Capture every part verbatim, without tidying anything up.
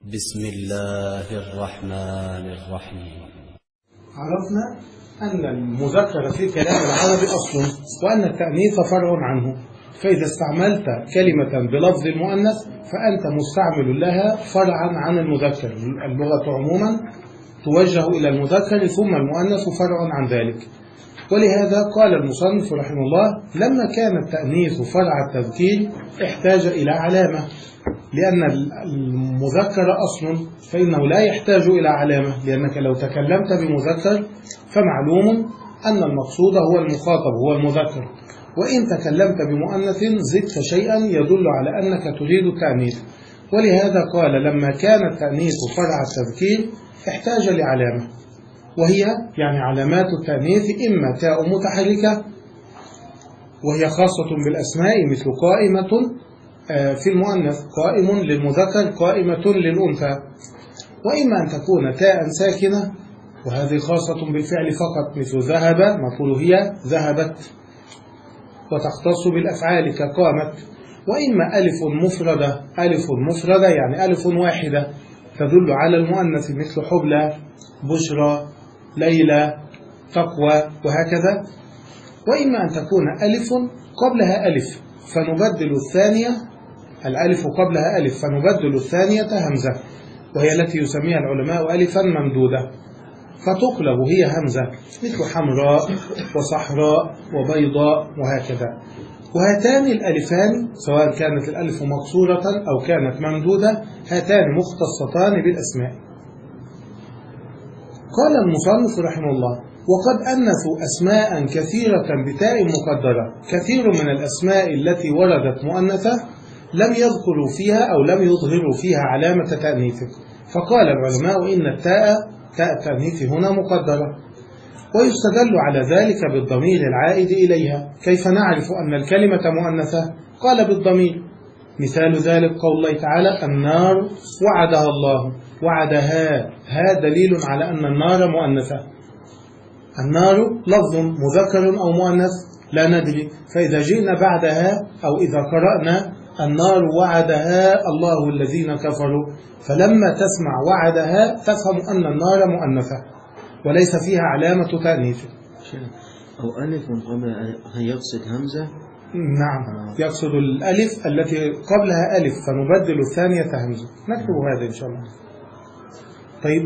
بسم الله الرحمن الرحيم. عرفنا أن المذكر في الكلام العربي أصل، وأن التأنيث فرع عنه. فإذا استعملت كلمة بلفظ المؤنث فأنت مستعمل لها فرعا عن المذكر. اللغة عموما توجه إلى المذكر ثم المؤنث فرع عن ذلك. ولهذا قال المصنف رحمه الله: لما كان التأنيث فرع التذكير احتاج إلى علامة، لأن المذكر أصل فإنه لا يحتاج إلى علامة، لأنك لو تكلمت بمذكر فمعلوم أن المقصود هو المخاطب هو المذكر، وإن تكلمت بمؤنث زدت شيئا يدل على أنك تريد التأنيث. ولهذا قال: لما كان التأنيث فرع التذكير احتاج لعلامة، وهي يعني علامات التأنيث إما تاء متحركة وهي خاصة بالأسماء مثل قائمة في المؤنث، قائم للمذكر، قائمة للأنثى، وإما أن تكون تاء ساكنة وهذه خاصة بالفعل فقط مثل ذهب نقول هي ذهبت، وتختص بالأفعال كقامت، وإما ألف مفردة، ألف مفردة يعني ألف واحدة تدل على المؤنث مثل حبلى، بشرى، ليلى، تقوى، وهكذا. وإما أن تكون ألف قبلها ألف فنبدل الثانية، الألف قبلها ألف فنبدل الثانية همزة، وهي التي يسميها العلماء ألفا ممدودة، فتقلب هي همزة مثل حمراء وصحراء وبيضاء وهكذا. وهاتان الألفان سواء كانت الألف مقصورة أو كانت ممدودة هاتان مختصتان بالأسماء. قال المصنف رحمه الله: وقد أنثوا أسماء كثيرة بتاء مقدرة. كثير من الأسماء التي وردت مؤنثة لم يذكروا فيها أو لم يظهروا فيها علامة تأنيث، فقال العلماء إن التاء تاء التأنيث هنا مقدرة، ويستدل على ذلك بالضمير العائد إليها. كيف نعرف أن الكلمة مؤنثة؟ قال بالضمير. مثال ذلك قول الله تعالى: النار وعدها الله، وعدها، ها دليل على أن النار مؤنثة. النار لفظ مذكر أو مؤنث لا ندري، فإذا جئنا بعدها أو إذا قرأنا النار وعدها الله الذين كفروا، فلما تسمع وعدها تفهم أن النار مؤنثة وليس فيها علامة تأنيث. أو ألف قبل يقصد همزة. نعم، يقصد الألف التي قبلها ألف فنبدل الثانية همزة. نكتب هذا إن شاء الله. طيب،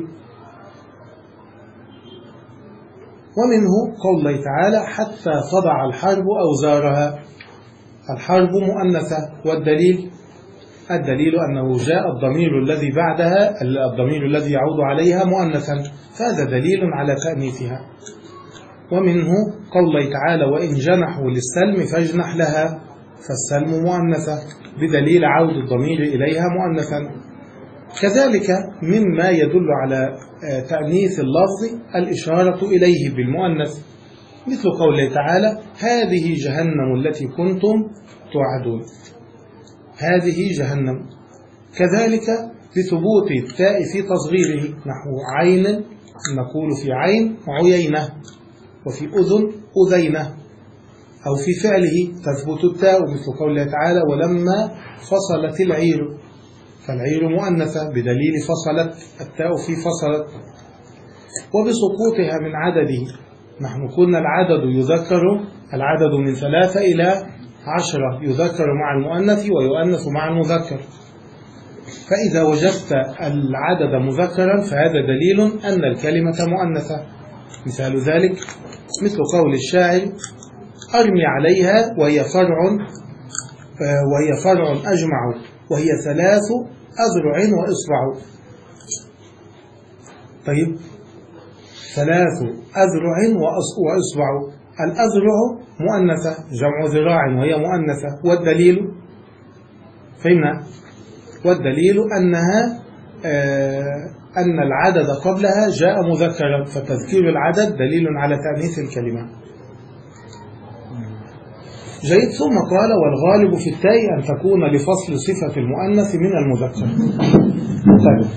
ومنه قول الله تعالى: حتى تضع الحرب أوزارها. الحرب مؤنثة، والدليل الدليل أنه جاء الضمير الذي بعدها، الضمير الذي يعود عليها مؤنثا، فهذا دليل على تأنيثها. ومنه قول الله تعالى: وإن جنحوا للسلم فاجنح لها، فالسلم مؤنثة بدليل عود الضمير إليها مؤنثا. كذلك مما يدل على تأنيث اللفظ الإشارة إليه بالمؤنث، مثل قوله تعالى: هذه جهنم التي كنتم توعدون، هذه جهنم. كذلك بثبوت التاء في تصغيره، نحو عين نقول في عين عيينة، وفي أذن أذينة، أو في فعله تثبت التاء مثل قوله تعالى: ولما فصلت العير، فالعير مؤنثة بدليل فصلت، التاء في فصلت. وبسقوطها من عدده، نحن قلنا العدد يذكر، العدد من ثلاثة إلى عشرة يذكر مع المؤنث ويؤنث مع المذكر، فإذا وجدت العدد مذكرا فهذا دليل أن الكلمة مؤنثة. مثال ذلك مثل قول الشاعر: أرمي عليها وهي فرع وهي فرع أجمع، وهي ثلاث أذرع وإصبع. طيب، ثلاث أذرع وإصبع، الأذرع مؤنثة جمع ذراع وهي مؤنثة، والدليل فهمنا، والدليل أنها آه أن العدد قبلها جاء مذكرا، فتذكير العدد دليل على تأنيث الكلمة. جيد. ثم قال: والغالب في التاء أن تكون لفصل صفة المؤنث من المذكر. طيب،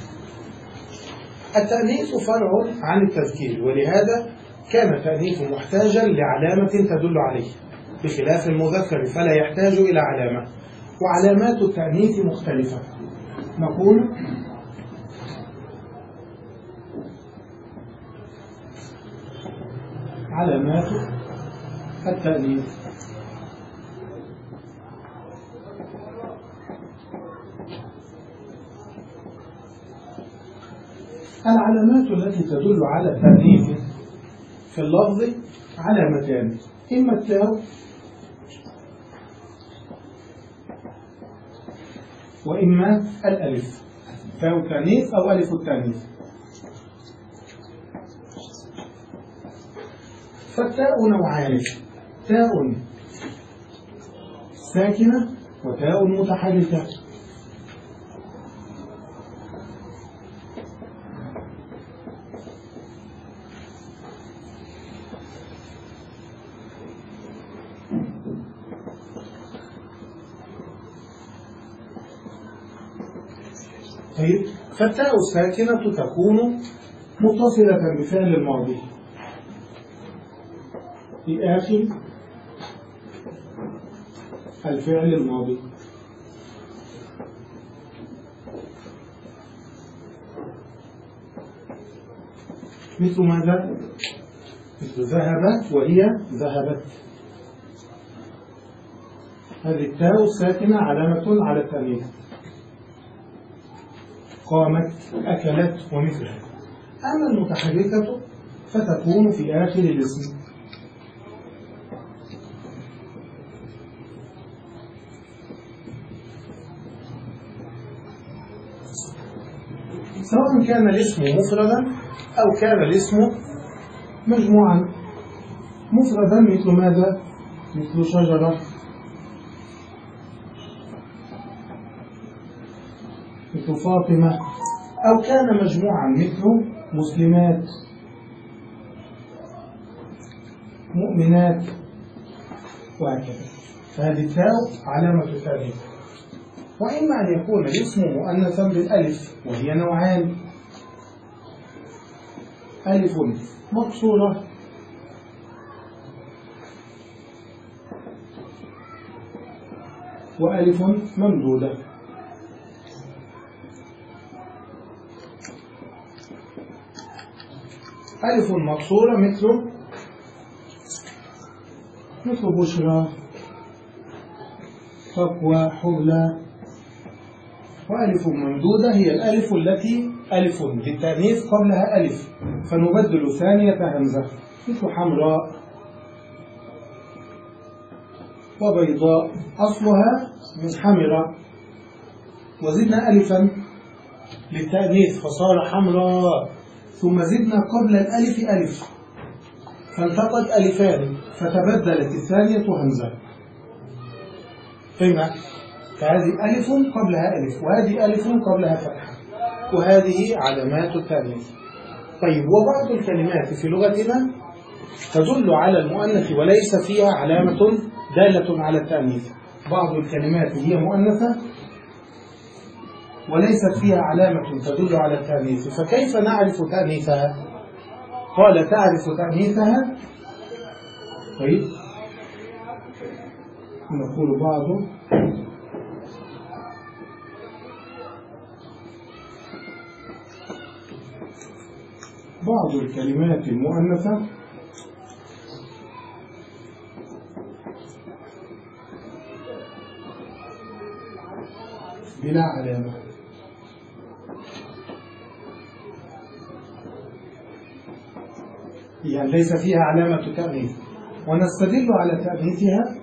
التأنيث فرع عن التذكير، ولهذا كان التأنيث محتاجا لعلامة تدل عليه، بخلاف المذكر فلا يحتاج إلى علامة. وعلامات التأنيث مختلفة. نقول علامات التأنيث. العلامات التي تدل على التأنيث في اللفظ علامتان، إما التاء وإما الألف، تاء التأنيث أو ألف التأنيث. فالتاء نوعان، تاء ساكنة وتاء متحركة. طيب، فالتاء الساكنة تكون متصلة بفعل الماضي في آخر الفعل الماضي، مثل ماذا؟ مثل ذهب وهي ذهبت. هذه التاء الساكنة علامة على التأنيث. قامت، أكلت ومثلها. أما المتحركة فتكون في آخر الاسم، سواء كان الاسم مفردا أو كان الاسم مجموعا. مفردا مثل ماذا؟ مثل شجرة، مثل فاطمة، أو كان مجموعا مثل مسلمات، مؤمنات، وهكذا. فهذه التاء علامة التأنيث. وإما أن يكون الاسم مؤنثا بالألف، وهي نوعان، ألف مقصورة وألف ممدودة. ألف مقصورة مثل مثل بشرى، تقوى، حبلى. وألف ممدودة هي الألف التي ألف للتأنيث قبلها ألف، فنبدل ثانية همزة، مثل حمراء وبيضاء، أصلها من حمراء، وزدنا ألفا للتأنيث فصار حمراء، ثم زدنا قبل الألف ألف فالتقت ألفان فتبدلت الثانية همزة. فهمنا؟ فهذه ألف قبلها ألف، وهذه ألف قبلها فتحة، وهذه علامات التأنيث. طيب، وبعض الكلمات في لغتنا تدل على المؤنث وليس فيها علامة دالة على التأنيث. بعض الكلمات هي مؤنثة وليست فيها علامة تدل على التأنيث، فكيف نعرف تأنيثها؟ قال تعرف تأنيثها. طيب، نقول بعض بعض الكلمات المؤنثة بلا علامة، يعني ليس فيها علامة تأنيث، ونستدل على تأنيثها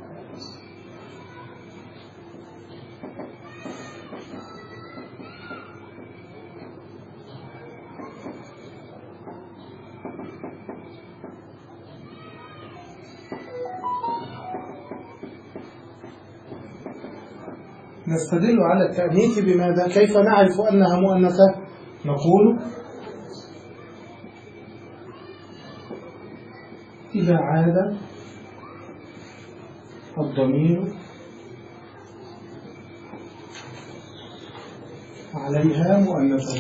نستدل على التأنيث بماذا؟ كيف نعرف أنها مؤنثة؟ نقول إذا عاد الضمير عليها مؤنثا.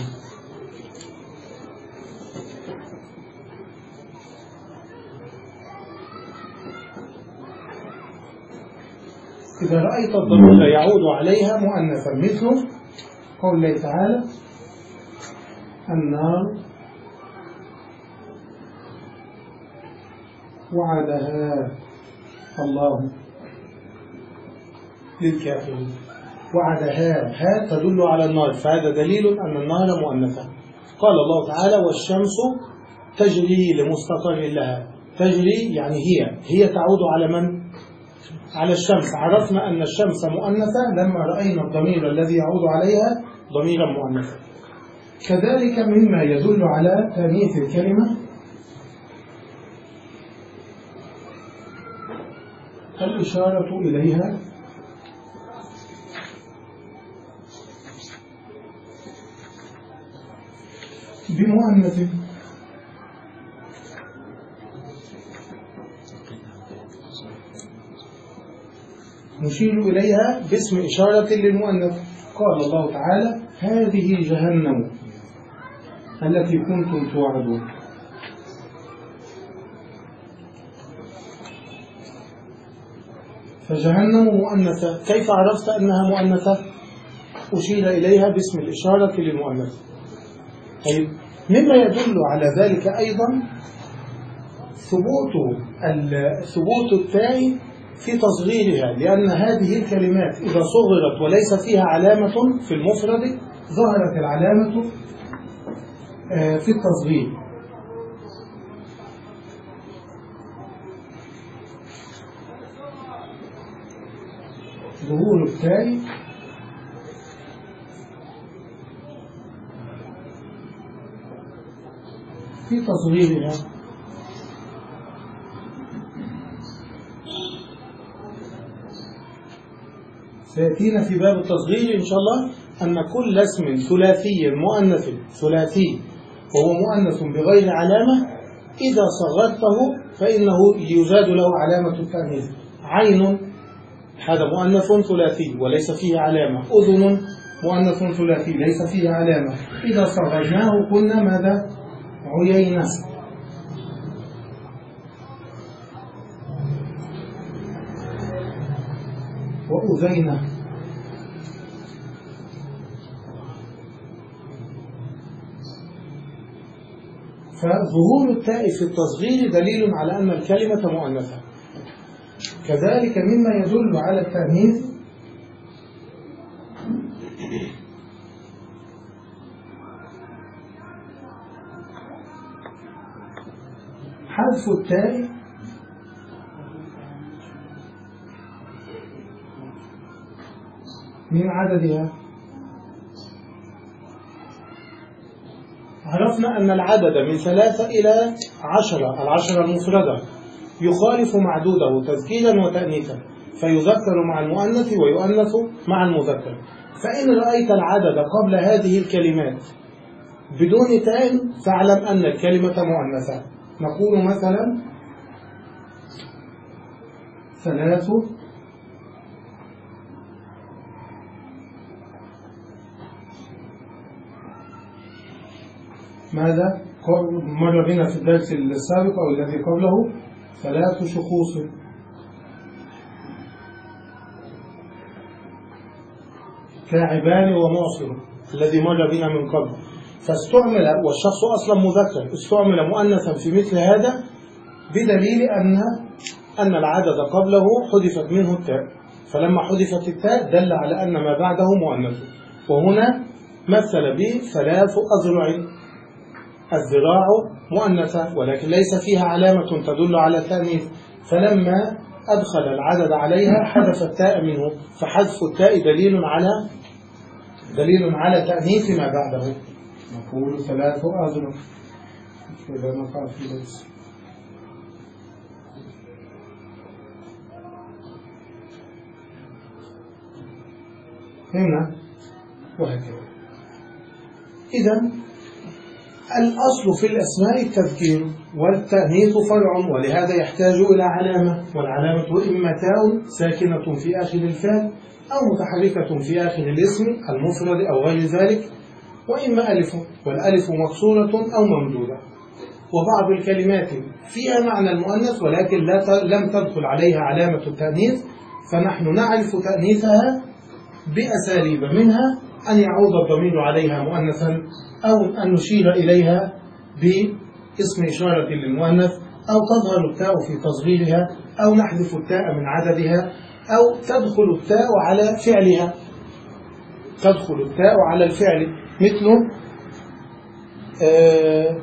إذا رأيت الضمير يعود عليها مؤنثا، مثل قول الله تعالى: النار وعدها الله للكافرين. وعدها، ها تدل على النار، فهذا دليل أن النار مؤنثة. قال الله تعالى والشمس تجري لمستقر لها. تجري يعني هي هي تعود على من؟ على الشمس. عرفنا أن الشمس مؤنثة لما رأينا الضمير الذي يعود عليها ضميرا مؤنثا. كذلك مما يدل على تأنيث الكلمة الإشارة إليها بمؤنث، نشير إليها باسم إشارة للمؤنث. قال الله تعالى هذه جهنم التي كنتم توعدون. فجهنم مؤنثة، كيف عرفت أنها مؤنثة؟ أشير إليها باسم الإشارة للمؤنث. طيب مما يدل على ذلك أيضا ثبوت ثبوت التاء في تصغيرها، لأن هذه الكلمات إذا صغرت وليس فيها علامة في المفرد ظهرت العلامة في التصغير. ظهور التاء في تصغيرها. سيأتينا في باب التصغير إن شاء الله أن كل اسم ثلاثي مؤنث ثلاثي وهو مؤنث بغير علامة إذا صغرته فإنه يزاد له علامة التأنيث. عين هذا مؤنث ثلاثي وليس فيه علامة. أذن مؤنث ثلاثي ليس فيه علامة، إذا صغرناه قلنا ماذا؟ عيينة. وأذينة. فظهور التاء في التصغير دليل على أن الكلمة مؤنثة. كذلك مما يدل على التأنيث حذف التاء من عددها. عرفنا أن العدد من ثلاثة إلى عشرة، العشرة المفردة يخالف معدوده تذكيرا وتأنيثا، فيذكر مع المؤنث ويؤنث مع المذكر. فإن رأيت العدد قبل هذه الكلمات بدون تاء فاعلم أن الكلمة مؤنثة. نقول مثلا ثلاث ماذا؟ مر بنا في الدرس السابق أو الذي قبله ثلاث شخوص. كاعبان ومعصر الذي مر بنا من قبل. فاستعمل والشخص أصلا مذكر، استعمل مؤنثا في مثل هذا بدليل أن أن العدد قبله حذفت منه التاء، فلما حذفت التاء دل على أن ما بعده مؤنث. وهنا مثل به ثلاث أذرع، الذراع مؤنثة ولكن ليس فيها علامة تدل على التأنيث، فلما أدخل العدد عليها حذف التاء منه، فحذف التاء دليل على دليل على تأنيث ما بعده. نقول ثلاث أذرع إذا نقع في ليس. هنا وهكذا. إذن الأصل في الأسماء التذكير، والتأنيث فرع، ولهذا يحتاج إلى علامة، والعلامة إما تاء ساكنة في آخر الفعل أو متحركة في آخر الاسم المفرد أو غير ذلك، وإما ألف، والألف مكسورة أو ممدودة. وبعض الكلمات فيها معنى المؤنث ولكن لا لم تدخل عليها علامة التأنيث، فنحن نعرف تأنيثها بأساليب، منها أن يعود الضمير عليها مؤنثا، أو أن نشير إليها باسم إشارة للمؤنث، أو تظهر التاء في تصغيرها، أو نحذف التاء من عددها، أو تدخل التاء على فعلها، تدخل التاء على الفعل، مثل آه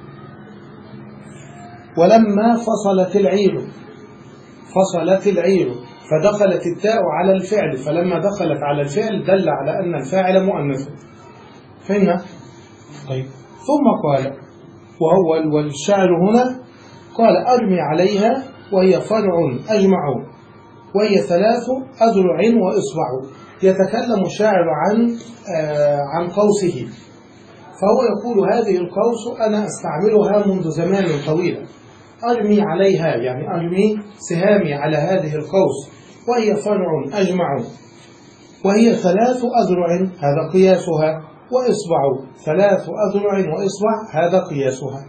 ولما فصلت العير، فصلت العير، فدخلت التاء على الفعل، فلما دخلت على الفعل دل على أن الفاعل مؤنث. فهمنا؟ طيب. ثم قال وهو والشعر هنا قال أرمي عليها وهي فرع أجمع وهي ثلاث أذرع وإصبع. يتكلم الشاعر عن آه عن قوسه، فهو يقول هذه القوس أنا أستعملها منذ زمان طويل، أرمي عليها يعني أرمي سهامي على هذه القوس، وهي فرع أجمع وهي ثلاث أذرع هذا قياسها، وإصبع ثلاث أذرع وإصبع هذا قياسها.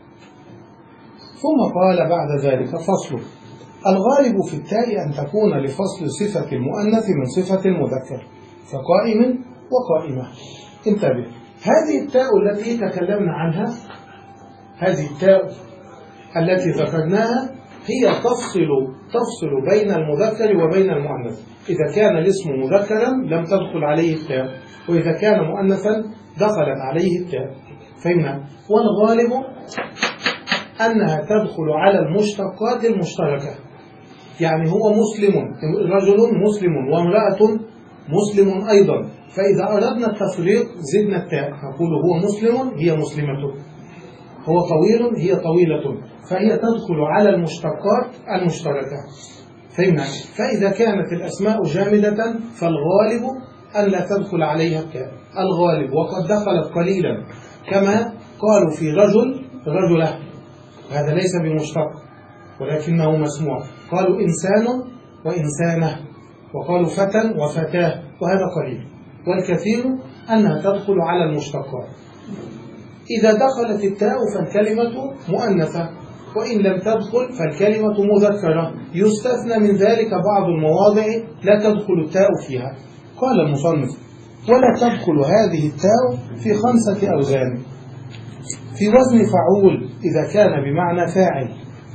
ثم قال بعد ذلك فصل. الغالب في التاء أن تكون لفصل صفة المؤنث من صفة المذكر كقائم وقائمة. انتبه، هذه التاء التي تكلمنا عنها، هذه التاء التي ذكرناها هي تفصل تفصل بين المذكر وبين المؤنث. إذا كان الاسم مذكرا لم تدخل عليه التاء، وإذا كان مؤنثا دخلت عليه التاء. فهمنا؟ والغالب أنها تدخل على المشتقات المشتركة، يعني هو مسلم، رجل مسلم وامرأة مسلم أيضا، فإذا أردنا التفريق زدنا التاء، نقول هو مسلم هي مسلمة، هو طويل هي طويلة، فهي تدخل على المشتقات المشتركة. فهمنا؟ فإذا كانت الأسماء جامدة فالغالب أن لا تدخل عليها التاء، الغالب، وقد دخلت قليلا كما قالوا في رجل رجلة، هذا ليس بمشتق ولكنه مسموع، قالوا إنسان وإنسانة، وقالوا فتى وفتاة، وهذا قليل، والكثير أنها تدخل على المشتقات. إذا دخلت التاء فالكلمة مؤنثة، وإن لم تدخل فالكلمة مذكرة، يستثنى من ذلك بعض المواضع لا تدخل التاء فيها. قال المصنف ولا تدخل هذه التاء في خمسة أوزان. في وزن فعول إذا كان بمعنى فاعل،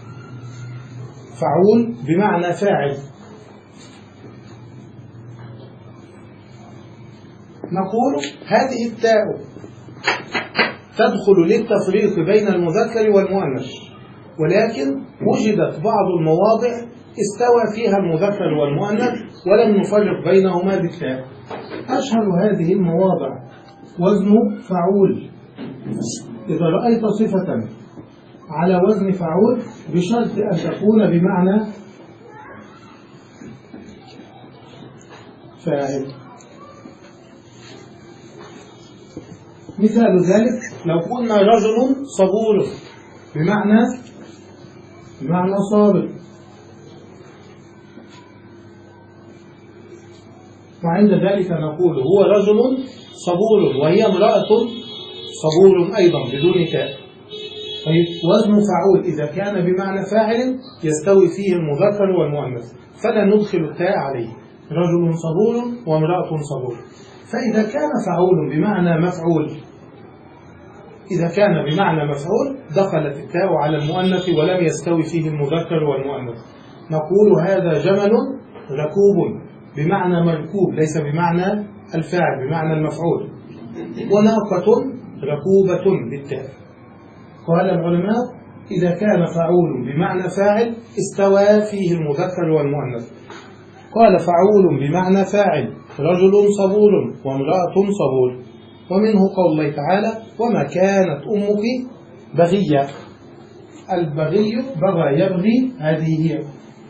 فعول بمعنى فاعل، نقول هذه التاء تدخل للتفريق بين المذكر والمؤنث، ولكن وجدت بعض المواضع استوى فيها المذكر والمؤنث ولم نفرق بينهما بالتاء. أشهر هذه المواضع وزن فعول. إذا رأيت صفة على وزن فعول بشرط أن تكون بمعنى فاعل. مثال ذلك لو قلنا رجل صبور بمعنى بمعنى صابر، وعند ذلك نقول هو رجل صبور وهي امرأة صبور أيضا بدون تاء. طيب وزن فعول إذا كان بمعنى فاعل يستوي فيه المذكر والمؤنث فلا ندخل التاء عليه، رجل صبور وامرأة صبور. فإذا كان فعول بمعنى مفعول، إذا كان بمعنى مفعول دخلت التاء على المؤنث ولم يستوي فيه المذكر والمؤنث، نقول هذا جمل ركوب بمعنى مركوب ليس بمعنى الفاعل بمعنى المفعول، وناقة ركوبة بالتاء. قال العلماء إذا كان فعول بمعنى فاعل استوى فيه المذكر والمؤنث. قال فعول بمعنى فاعل رجل صبور وامرأة صبور، ومنه قول الله تعالى وما كانت أمك بغية. البغي بغى يبغي، هذه هي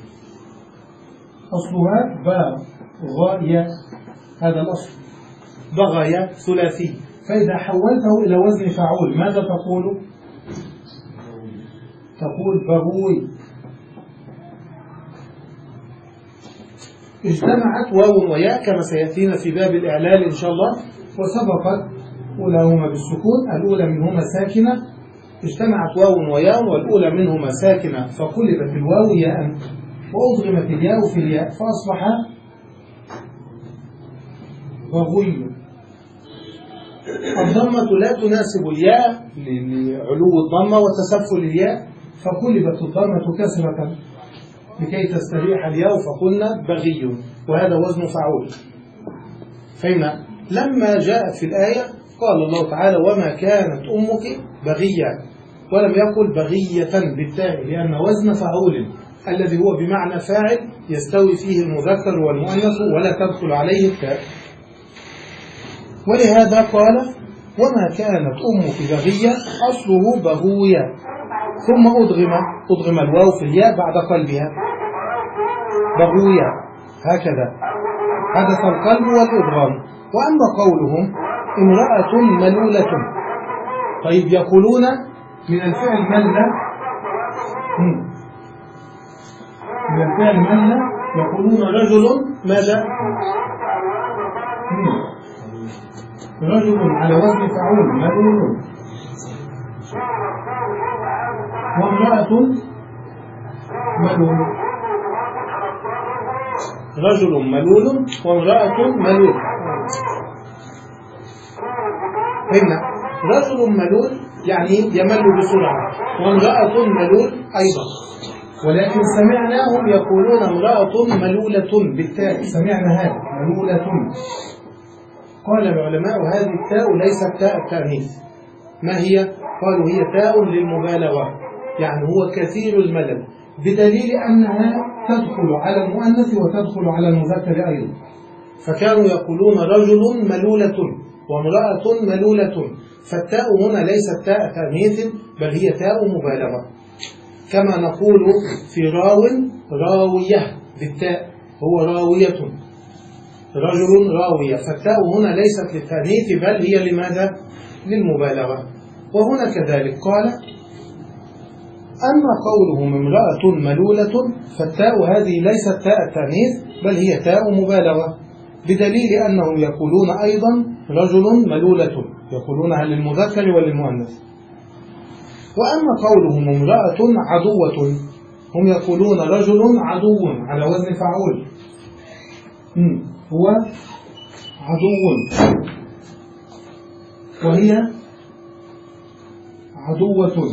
أصلها بغاية، هذا الأصل بغاية ثلاثي. فإذا حولته إلى وزن فعول ماذا تقول؟ تقول بغوي. اجتمعت واو وياء كما سيأتينا في باب الإعلال إن شاء الله، وسبقت أولاهما بالسكون، الأولى منهما ساكنة، اجتمعت واو وياء والأولى منهما ساكنة فقلبت الواو ياء وأضغمت الياء في الياء فأصبح بغوي. الضمة لا تناسب الياء لعلو الضمة وتسفل الياء، فقلبت الضمة كسرة لكي تستريح الياء فقلنا بغي، وهذا وزن فعول. فهمنا؟ لما جاءت في الآية قال الله تعالى وما كانت أمك بغية، ولم يقل بغية بالتاء، لأن وزن فعول الذي هو بمعنى فاعل يستوي فيه المذكر والمؤنث ولا تدخل عليه التاء. ولهذا قال وما كانت أمك بغية أصله بغوية، ثم أدغم أدغم الواو في الياء بعد قلبها بغوية، هكذا حدث القلب والإدغام. وأما قولهم امرأة ملولة، طيب يقولون من الفعل ملة، من الفعل ملة يقولون رجل ماذا؟ رجل على وزن فعول ملول، وامرأة ملول، رجل ملول وامرأة ملول. هنا رجل ملول يعني يمل بسرعة، وامرأة ملول أيضا، ولكن سمعناهم يقولون امرأة ملولة بالتاء، سمعنا هذا ملولة. قال العلماء هذه التاء ليست تاء التأنيث، ما هي؟ قالوا هي تاء للمبالغة، يعني هو كثير الملل، بدليل أنها تدخل على المؤنث وتدخل على المذكر أيضا. فكانوا يقولون رجل ملولة وامرأة ملولة، فالتاء هنا ليست تاء تأنيث بل هي تاء مبالغة، كما نقول في راو راوية بالتاء، هو راوية، رجل راوية، فالتاء هنا ليست للتأنيث بل هي لماذا؟ للمبالغة. وهنا كذلك قال أما قولهم امرأة ملولة فالتاء هذه ليست تاء التأنيث بل هي تاء مبالغة، بدليل أنهم يقولون أيضا رجل ملولة، يقولونها للمذكر وللمؤنث. وأما قولهم امرأة عدوة هم يقولون رجل عدو على وزن فعول، هو عدو وهي عدوة،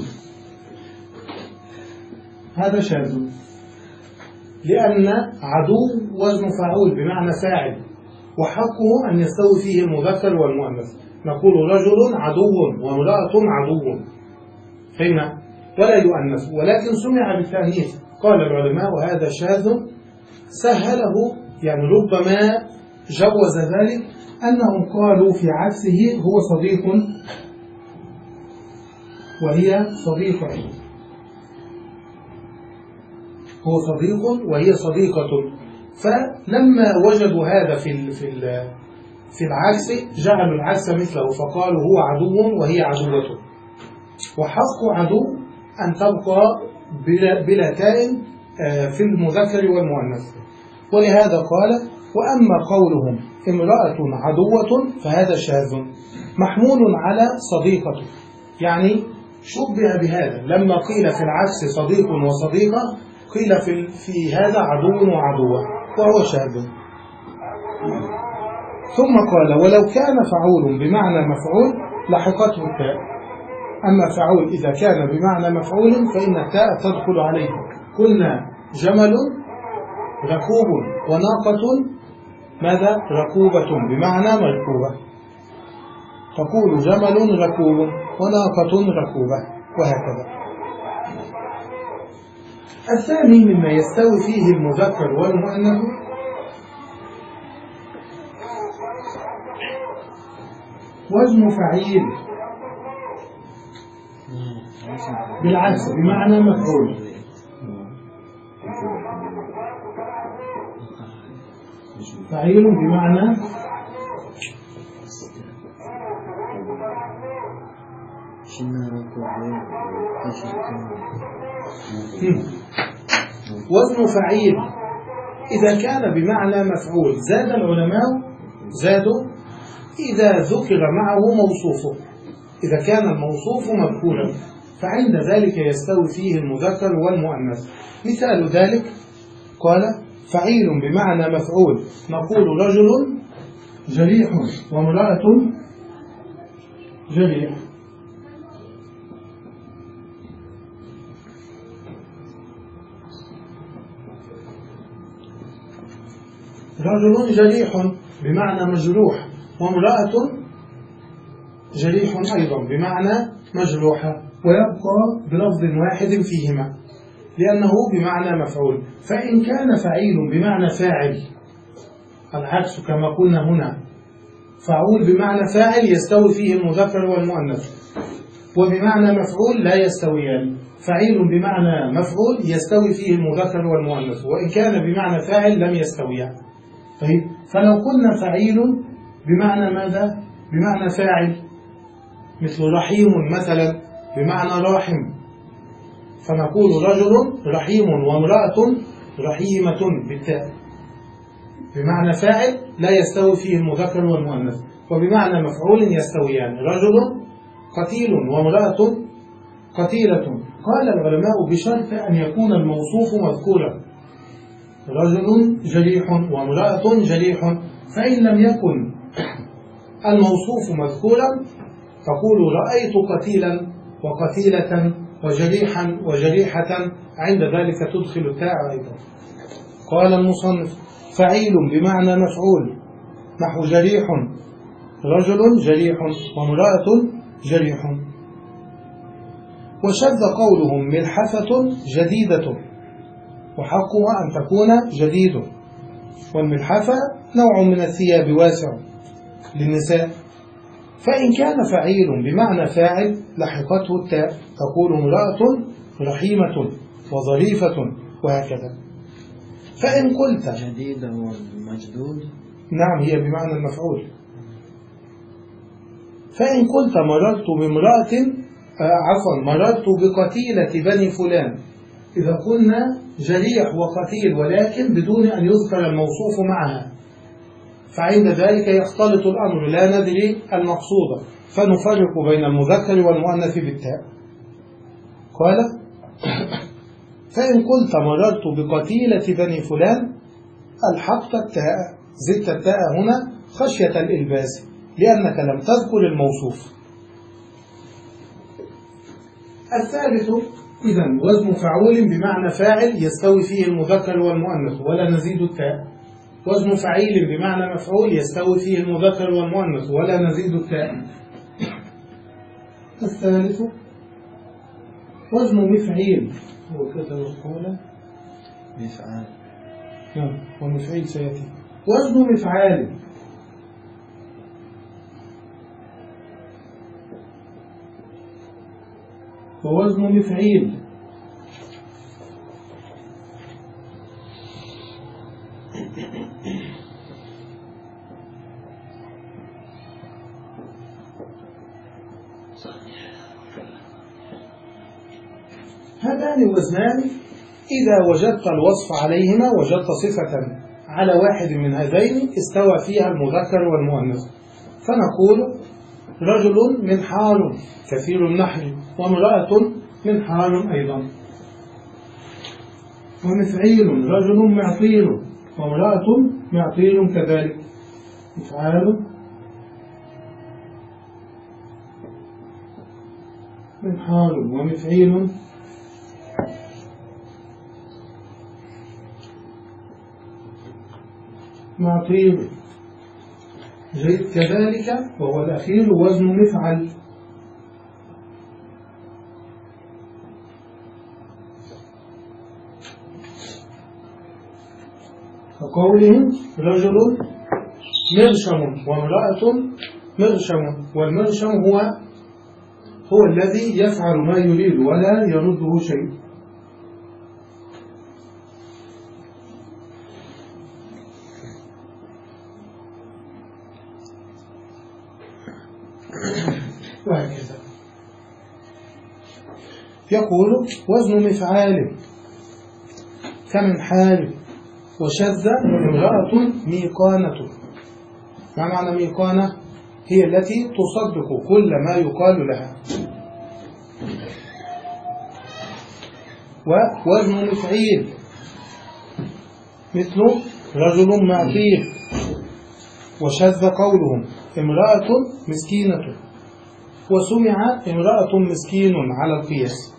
هذا شاذ، لأن عدو وزن فعول بمعنى فاعل، وحقه أن يستوي فيه المذكر والمؤنث، نقول رجل عدو وامرأة عدو، فهمنا؟ ولا يؤنث، ولكن سمع بالتأنيث. قال العلماء وهذا شاذ سهله، يعني ربما جوز ذلك، أنهم قالوا في عكسه هو صديق وهي صديقة، هو صديق وهي صديقة، فلما وجدوا هذا في في في العكس جعلوا العكس مثله، فقالوا هو عدو وهي عدوة، وحق عدو أن تبقى بلا, بلا تاء في المذكر والمؤنث. ولهذا قال وأما قولهم امرأة عدوة فهذا شاذ محمول على صديقة، يعني شبه بهذا، لما قيل في العكس صديق وصديقة قيل في, في هذا عدو وعدوة، وهو شاذ. ثم قال ولو كان فعول بمعنى مفعول لحقته التاء، أما فعول إذا كان بمعنى مفعول فإن التاء تدخل عليه. قلنا جمل ركوب وناقة ماذا؟ ركوبة بمعنى مركوبة، تقول جمل ركوب وناقة ركوبة، وهكذا. الثاني مما يستوي فيه المذكر والمؤنث وزن فعيل بالعكس بمعنى مفعول، فعيل بمعنى وزن فعيل إذا كان بمعنى مفعول. زاد العلماء زادوا إذا ذكر معه موصوفه، إذا كان الموصوف مذكورا فعند ذلك يستوي فيه المذكر والمؤنث. مثال ذلك قال فعيل بمعنى مفعول، نقول رجل جريح وامرأة جريح، رجل جريح بمعنى مجروح، وامرأة جريح أيضا بمعنى مجروحة، ويبقى بلفظ واحد فيهما لأنه بمعنى مفعول. فإن كان فعيل بمعنى فاعل، العكس كما قلنا هنا، فعول بمعنى فاعل يستوي فيه المذكر والمؤنث، وبمعنى مفعول لا يستويان. فعيل بمعنى مفعول يستوي فيه المذكر والمؤنث، وإن كان بمعنى فاعل لم يستويان. طيب، فلو قلنا فعيل بمعنى ماذا؟ بمعنى فاعل، مثل رحيم مثلا بمعنى راحم، فنقول رجل رحيم وامرأة رحيمة بالتاء، بمعنى فاعل لا يستوي فيه المذكر والمؤنث، وبمعنى مفعول يستويان، رجل قتيل وامرأة قتيلة. قال العلماء بشرط أن يكون الموصوف مذكورا، رجل جريح وامرأة جريح. فإن لم يكن الموصوف مذكورا تقول رأيت قتيلا وقتيلة وجريحا وجريحة، عند ذلك تدخل التاء أيضا. قال المصنف فعيل بمعنى مفعول نحو جريح، رجل جريح وامرأة جريح. وشذ قولهم ملحفة جديدة، وحقها أن تكون جديد، والملحفة نوع من الثياب واسع للنساء. فإن كان فعيل بمعنى فاعل لحقته التاء، تقول امرأة رحيمة وظريفة وهكذا. فإن قلت جديدة والمجدود، نعم هي بمعنى المفعول. فإن قلت مررت بامرأة آه عفوا مررت بقتيلة بني فلان، إذا قلنا جريح وقتيل ولكن بدون أن يذكر الموصوف معها، فعند ذلك يختلط الأمر لا ندري المقصود، فنفرق بين المذكر والمؤنث بالتاء. قال فإن قلت مررت بقتيلة بني فلان ألحقت التاء، زدت التاء هنا خشية الإلباس لأنك لم تذكر الموصوف. الثالث إذن وزن فعول بمعنى فاعل يستوي فيه المذكر والمؤنث ولا نزيد التاء، وزن فعيل بمعنى مفعول يستوي فيه المذكر والمؤنث ولا نزيد التاء. الثالث وزن مفعيل، هو كتب القول مفعال، نعم ومفعيل سيأتي. وزن مفعال ووزن مفعيل هذان وزنان إذا وجدت الوصف عليهما وجدت صفة على واحد من هذين استوى فيها المذكر والمؤنث، فنقول رجل منحار كثير النحل، وامرأة منحار أيضا. ومفعيل رجل معطيل وامرأة معطيل كذلك، مفعال منحار ومفعيل معطيل. جيد كذلك، وهو الأخير وزن مفعل، كقولهم رجل مرشم وامرأة مرشم، والمرشم هو هو الذي يفعل ما يريد ولا يرده شيء. وهكذا. يقول وزن مفعال كمنحال وشذ امرأة ميقانة. ما معنى ميقانة؟ هي التي تصدق كل ما يقال لها. ووزن مفعيل مثل رجل معطيه، وشذ قولهم امرأة مسكينة، وسمع امرأة مسكين على القياس.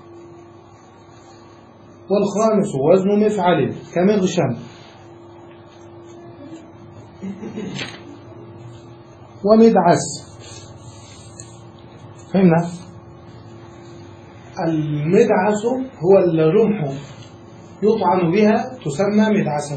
والخامس وزن مفعل كمغشم ومدعس. فهمنا؟ المدعس هو الرمح يطعن بها تسمى مدعسا.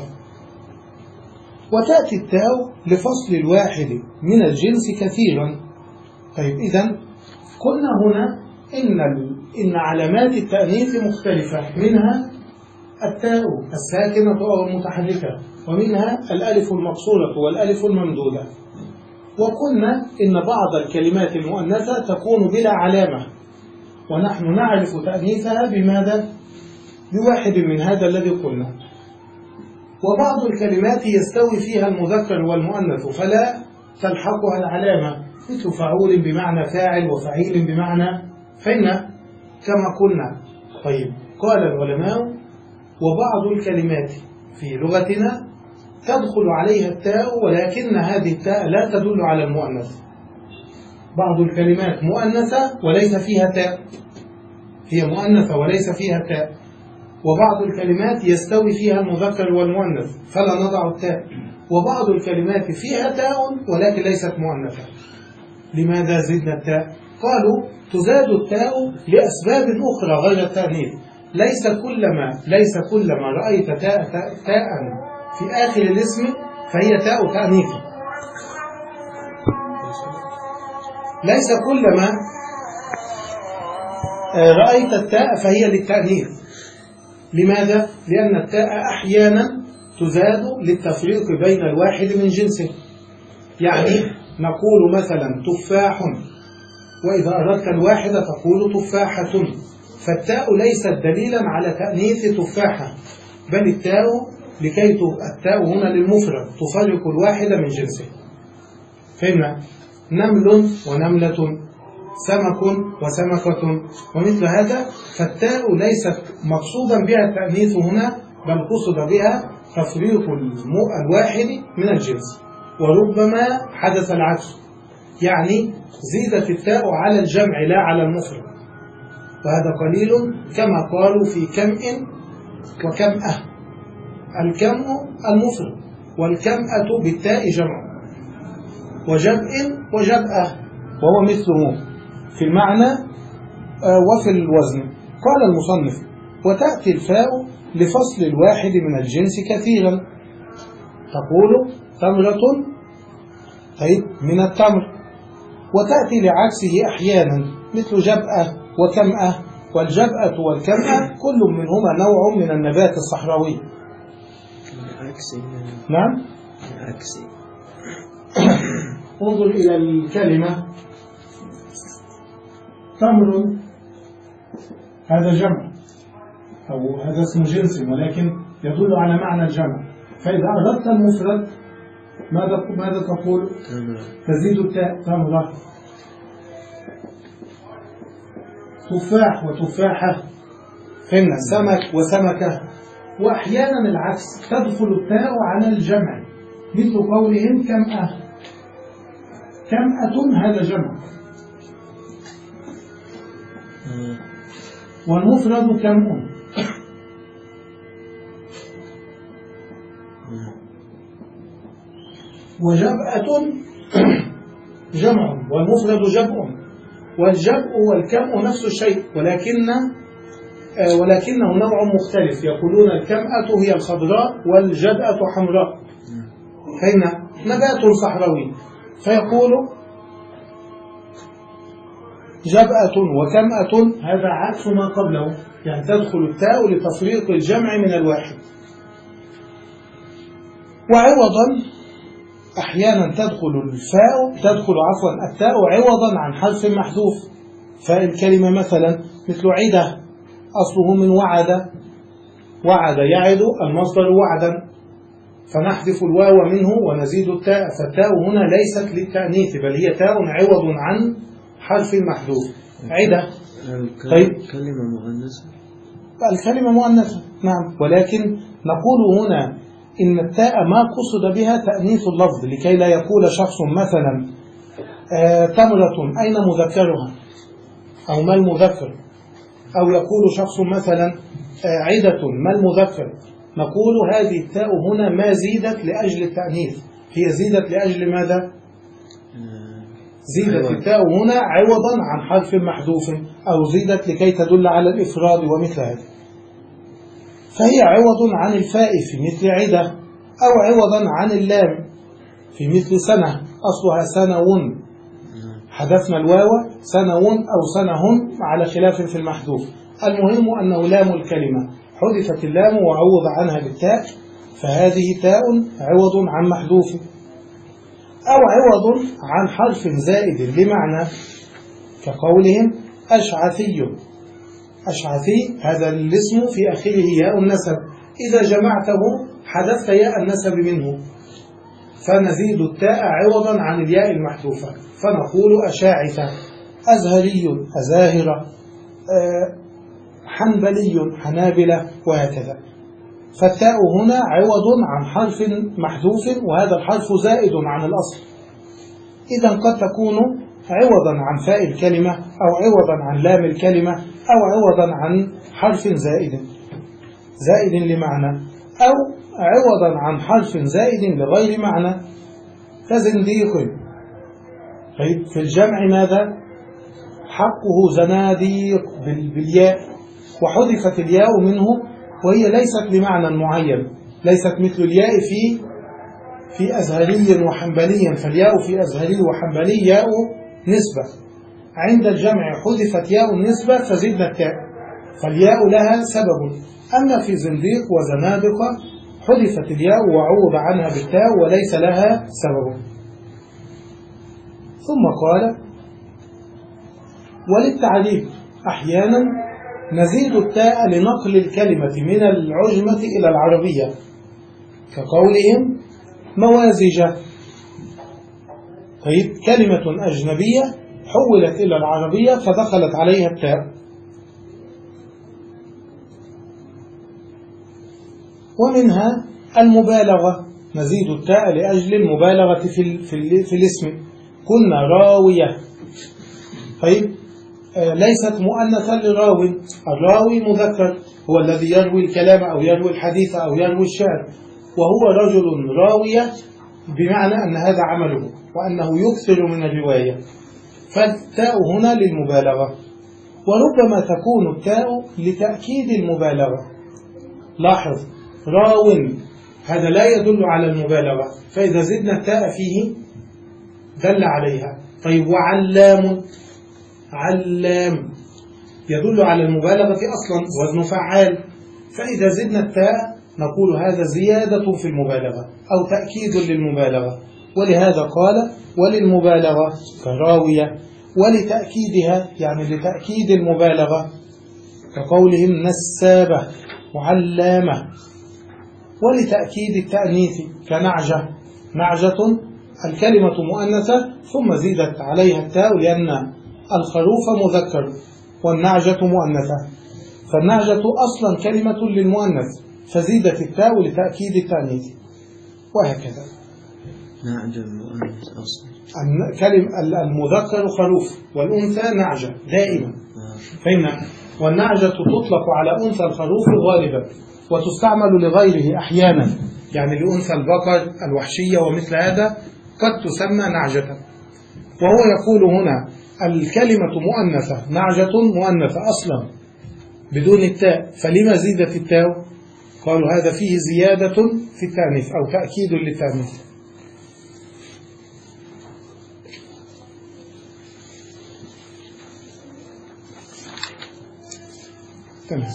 وتأتي التاء لفصل الواحد من الجنس كثيرا. طيب إذن قلنا هنا إن, إن علامات التأنيث مختلفة، منها التاء الساكنة أو المتحركة، ومنها الألف المقصورة والألف الممدودة. وقلنا إن بعض الكلمات المؤنثة تكون بلا علامة، ونحن نعرف تأنيثها بماذا؟ بواحد من هذا الذي قلنا. وبعض الكلمات يستوي فيها المذكر والمؤنث فلا تلحقها العلامة، مثل فعول بمعنى فاعل وفعيل بمعنى فإن كما قلنا. طيب قال العلماء: وبعض الكلمات في لغتنا تدخل عليها التاء ولكن هذه التاء لا تدل على المؤنث. بعض الكلمات مؤنثة وليس فيها تاء، هي مؤنثة وليس فيها تاء. وبعض الكلمات يستوي فيها المذكر والمؤنث فلا نضع التاء. وبعض الكلمات فيها تاء ولكن ليست مؤنثة. لماذا زدنا التاء؟ قالوا: تزاد التاء لأسباب أخرى غير التأنيث. ليس كلما ليس كلما رأيت تاء تاء في آخر الاسم فهي تاء تأنيث. ليس كلما رأيت التاء فهي للتأنيث. لماذا؟ لأن التاء أحيانا تزاد للتفريق بين الواحد من جنسه. يعني نقول مثلا تفاح، وإذا أردت الواحدة تقول تفاحة، فالتاء ليست دليلا على تأنيث تفاحة، بل التاء لكي التاء هنا للمفرد تفرق الواحد من جنسه. فهمنا؟ نمل ونملة، سمك وسمكة ومثل هذا. فالتاء ليست مقصودا بها التأنيث هنا، بل قصد بها تفريق الواحد من الجنس. وربما حدث العكس، يعني زيدت التاء على الجمع لا على المفرد، وهذا قليل كما قالوا في كمء وكمأة. الكمء المفرد، والكمأة بالتاء جمع، وجبء وجبأة وهو مثله في المعنى وفي الوزن. قال المصنف: وتأتي الفاء لفصل الواحد من الجنس كثيرا. تقول تمرة، طيب من التمر. وتأتي لعكسه أحيانا مثل جبأة وكمأة. والجبأة والكمأة كل منهما نوع من النبات الصحراوي. نعم. انظر إلى الكلمة تمر، هذا جمع أو هذا اسم جنس ولكن يدل على معنى الجمع. فإذا أردت المفرد ماذا ماذا تقول؟ تزيد التاء تمرة. تفاح وتفاحة، فهمنا؟ سمك وسمكة. وأحيانا العكس، تدخل التاء على الجمع مثل قولهم كمأة. كمأة هذا جمع، والمفرد كمء. وجبأة جمع والمفرد جبء. والجبء والكمء نفس الشيء، ولكن ولكنه نوع مختلف. يقولون الكمأة هي الخضراء والجبأة حمراء. فإن نبات صحراوي، فيقول جبأة وكمأة، هذا عكس ما قبله، يعني تدخل التاء لتفريق الجمع من الواحد. وعوضا أحيانا تدخل الفاء تدخل عفوا التاء عوضا عن حرف محذوف. فالكلمة مثلا مثل عدة، أصله من وعد، وعد يعد المصدر وعدا، فنحذف الواو منه ونزيد التاء. فالتاء هنا ليست للتأنيث بل هي تاء عوض عن حرف محذوف. عدة. طيب كلمة مؤنثة، الكلمة مؤنثة نعم، ولكن نقول هنا إن التاء ما قصد بها تأنيث اللفظ، لكي لا يقول شخص مثلا آه تمرة أين مذكرها أو ما المذكر، أو يقول شخص مثلا آه عدة ما المذكر. نقول هذه التاء هنا ما زيدت لأجل التأنيث، هي زيدت لأجل ماذا؟ زيدت التاء هنا عوضا عن حرف محذوف، أو زيدت لكي تدل على الإفراد ومثل هذا. فهي عوض عن الفاء في مثل عدة، أو عوضا عن اللام في مثل سنة، أصلها سنون، حذفنا الواو سنون أو سنهن على خلاف في المحذوف. المهم أنه لام الكلمة حذفت اللام وعوض عنها بالتاء، فهذه تاء عوض عن محذوف، أو عوض عن حرف زائد لمعنى، كقولهم أشعثي. أشعثي هذا الاسم في آخره ياء النسب، إذا جمعته حذفت ياء النسب منه، فنزيد التاء عوضا عن الياء المحذوفة، فنقول أشاعثة، أزهري أزاهرة، حنبلي حنابلة، وهكذا. فالتاء هنا عوض عن حرف محذوف، وهذا الحرف زائد عن الأصل. إذا قد تكون عوضا عن فاء الكلمة، أو عوضا عن لام الكلمة، أو عوضا عن حرف زائد زائد لمعنى، أو عوضا عن حرف زائد لغير معنى، كزنديق. طيب في الجمع ماذا؟ حقه زناديق بالياء، وحذفت الياء منه، وهي ليست بمعنى معين، ليست مثل الياء في في أزهري وحنبلي، فالياء في أزهري وحنبلي ياء نسبة. عند الجمع حذفت ياء النسبة فزدنا التاء، فالياء لها سبب. أما في زنديق وزنادقة حذفت الياء وعوض عنها بالتاء وليس لها سبب. ثم قال: وللتعريف أحيانا نزيد التاء لنقل الكلمة من العجمة إلى العربية، كقولهم موازجة. طيب كلمة أجنبية حولت إلى العربية فدخلت عليها التاء. ومنها المبالغة، نزيد التاء لأجل المبالغة في, في, في الاسم، كنا راوية. طيب آه ليست مؤنثا لراوي، الراوي مذكر هو الذي يروي الكلام أو يروي الحديث أو يروي الشعر، وهو رجل راوية بمعنى أن هذا عمله وأنه يكثر من الرواية، فالتاء هنا للمبالغة. وربما تكون التاء لتأكيد المبالغة. لاحظ راو هذا لا يدل على المبالغة، فإذا زدنا التاء فيه دل عليها. طيب وعلام، علام يدل على المبالغة أصلا، وزن فعال، فإذا زدنا التاء نقول هذا زيادة في المبالغة أو تأكيد للمبالغة. ولهذا قال وللمبالغة كراوية، ولتأكيدها يعني لتأكيد المبالغة، كقولهم نسابة وعلامة. ولتأكيد التأنيث كنعجة، نعجة الكلمة مؤنثة ثم زيدت عليها التاء لأن الخروف مذكر والنعجة مؤنثة، فالنعجة أصلا كلمة للمؤنث فزيدت التاء لتأكيد التأنيث، وهكذا. نعجة المؤنث أصلا، كلمة المذكر خروف والأنثى نعجة دائما، فهمنا؟ والنعجة تطلق على أنثى الخروف غالبا، وتستعمل لغيره أحيانا، يعني لأنثى البقر الوحشية ومثل هذا قد تسمى نعجة. وهو يقول هنا الكلمة مؤنثة، نعجة مؤنثة أصلا بدون التاء، فلما زيدت التاء؟ قالوا هذا فيه زيادة في التأنيث أو تأكيد للتأنيث. تمام.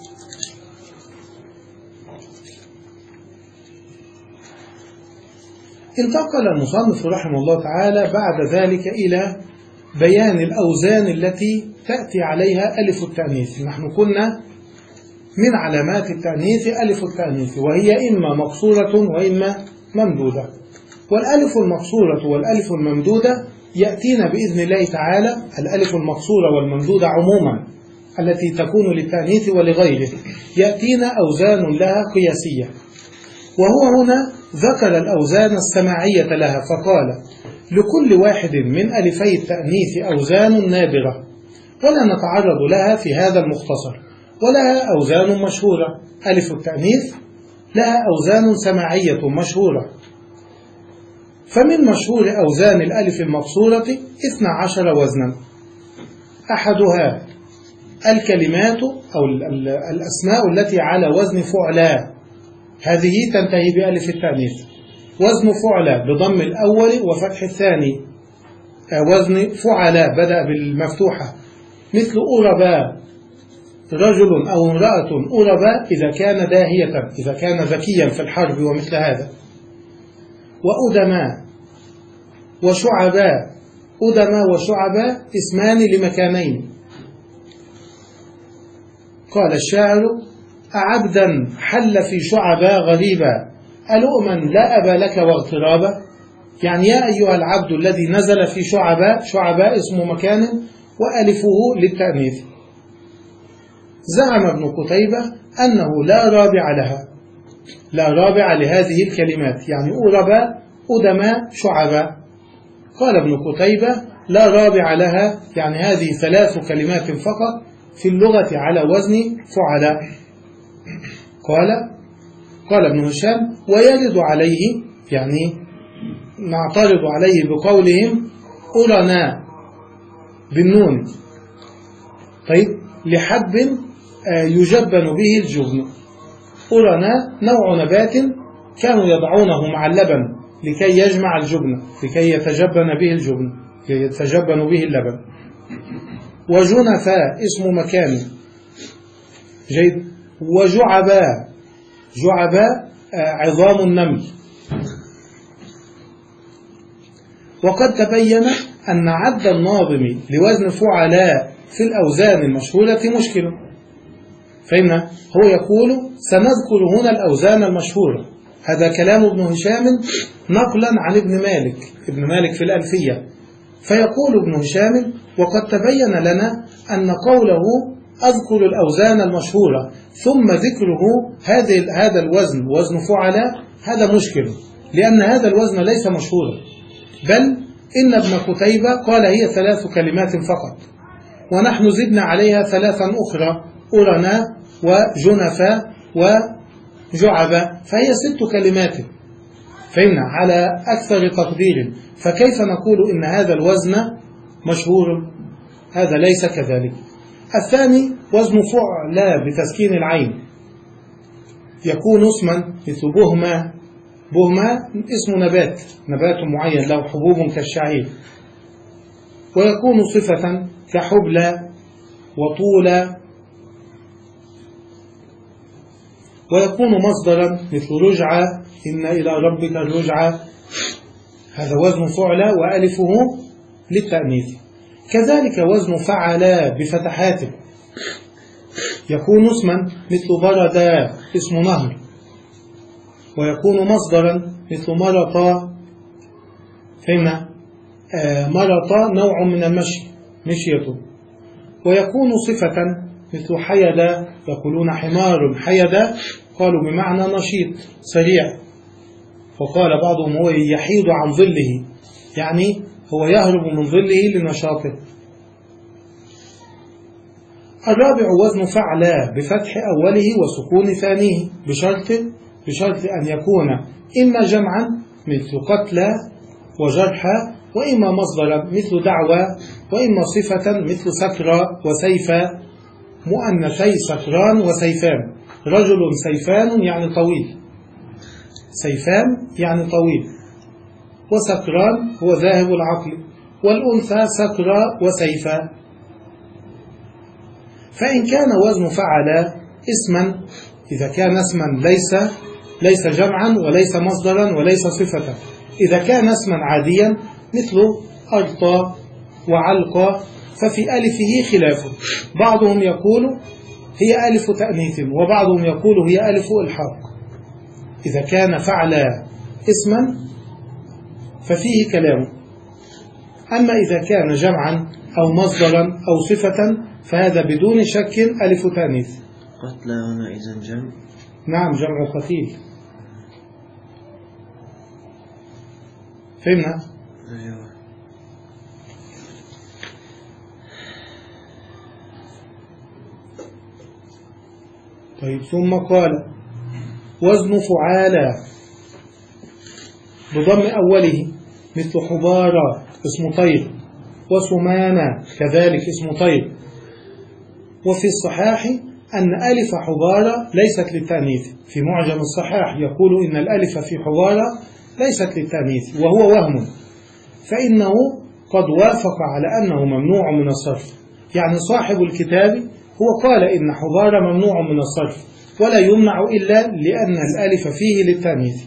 انتقل المصنف رحمه الله تعالى بعد ذلك إلى بيان الأوزان التي تأتي عليها ألف التأنيث. نحن كنا من علامات التأنيث ألف التأنيث، وهي إما مقصورة وإما ممدودة. والألف المقصورة والألف الممدودة يأتينا بإذن الله تعالى، الألف المقصورة والممدودة عموما التي تكون للتأنيث ولغيره يأتينا أوزان لها قياسية. وهو هنا ذكر الأوزان السماعية لها، فقال لكل واحد من ألفي التأنيث أوزان نابغة، ولا نتعرض لها في هذا المختصر. ولها أوزان مشهورة، ألف التأنيث لها أوزان سماعية مشهورة، فمن مشهور أوزان الألف المقصورة اثنا عشر وزنا، أحدها الكلمات أو الأسماء التي على وزن فعلا، هذه تنتهي بألف التأنيث. وزن فعلا بضم الأول وفتح الثاني، وزن فعلا بدأ بالمفتوحة، مثل أربا، رجل أو امرأة أربا إذا كان داهية، إذا كان ذكيا في الحرب ومثل هذا. وأدماء وشعباء، أدماء وشعباء اسمان لمكانين. قال الشاعر: أعبدا حل في شعباء غريبا، ألؤما لا أبا لك واغترابا. يعني يا أيها العبد الذي نزل في شعباء، شعباء اسم مكان وألفه للتأنيث. زعم ابن قتيبة أنه لا رابع لها، لا رابع لهذه الكلمات، يعني أربا أدماء شعباء. قال ابن قتيبة لا رابع لها، يعني هذه ثلاث كلمات فقط في اللغة على وزن فعلاء. قال قال ابن هشام: ويرد عليه، يعني نعترض عليه بقولهم أرنا بالنون. طيب، لحب يجبن به الجبن. أرنا نوع نبات كانوا يضعونه مع اللبن لكي يجمع الجبن، لكي يتجبن به الجبن، لكي يتجبن به اللبن. وجنفاء اسم مكان. جيد. وجعباء، جعباء عظام النمل. وقد تبين أن عد الناظم لوزن فعلاء في الأوزان المشهورة مشكل. فإن هو يقول: سنذكر هنا الأوزان المشهورة. هذا كلام ابن هشام نقلا عن ابن مالك، ابن مالك في الألفية. فيقول ابن هشام: وقد تبين لنا أن قوله أذكر الأوزان المشهورة ثم ذكره هذا هذا الوزن وزن فعلاء هذا مشكل، لأن هذا الوزن ليس مشهورا، بل إن ابن قتيبة قال هي ثلاث كلمات فقط، ونحن زدنا عليها ثلاثا أخرى: أرنا وجنفا وجعبا، فهي ست كلمات. فإن على أكثر تقدير، فكيف نقول إن هذا الوزن مشهور؟ هذا ليس كذلك. الثاني وزن فعلا بتسكين العين، يكون اسما مثل بهما. بهما اسم نبات، نبات معين له حبوب كالشعير. ويكون صفة كحبلى وطولى. ويكون مصدرا مثل رجعة، إن إلى ربك الرجعة، هذا وزن فعلا وألفه للتأنيث. كذلك وزن فعلا بفتحات، يكون اسما مثل بردا اسم نهر. ويكون مصدرا مثل مرطا. فهمنا؟ آه مرطا نوع من المشي، مشيته. ويكون صفة مثل حيدا، يقولون حمار حيدا، قالوا بمعنى نشيط سريع. وقال بعضهم هو يحيد عن ظله، يعني هو يهرب من ظله لنشاطه. الرابع وزن فعلا بفتح أوله وسكون ثانيه، بشرط بشرط أن يكون إما جمعا مثل قتلى وجرحى، وإما مصدرا مثل دعوى، وإما صفة مثل سكرى وسيفا، مؤنثي سكران وسيفان. رجل سيفان يعني طويل، سيفان يعني طويل. وسكران هو ذاهب العقل، والأنثى سكرى وسيفا. فإن كان وزن فعلا اسما، إذا كان اسما ليس ليس جمعا وليس مصدرا وليس صفة، إذا كان اسما عاديا مثل أرطى وعلقى، ففي ألفه خلاف. بعضهم يقول هي ألف تأنيث، وبعضهم يقول هي ألف إلحاق. إذا كان فعلا اسما ففيه كلام. أما إذا كان جمعا أو مصدرا أو صفة فهذا بدون شك ألف تأنيث. قتلى هنا إذن جمع؟ نعم، جمع قتيل. فهمنا؟ أيوة. طيب، ثم قال وزن فعالى بضم أوله مثل حبارة اسم طير، وسمانة كذلك اسم طير. وفي الصحاح أن ألف حبارة ليست للتأنيث، في معجم الصحاح يقول إن الألف في حبارة ليست للتأنيث وهو وهم، فإنه قد وافق على أنه ممنوع من الصرف، يعني صاحب الكتاب هو قال إن حبارة ممنوع من الصرف ولا يمنع إلا لأن الألف فيه للتأنيث.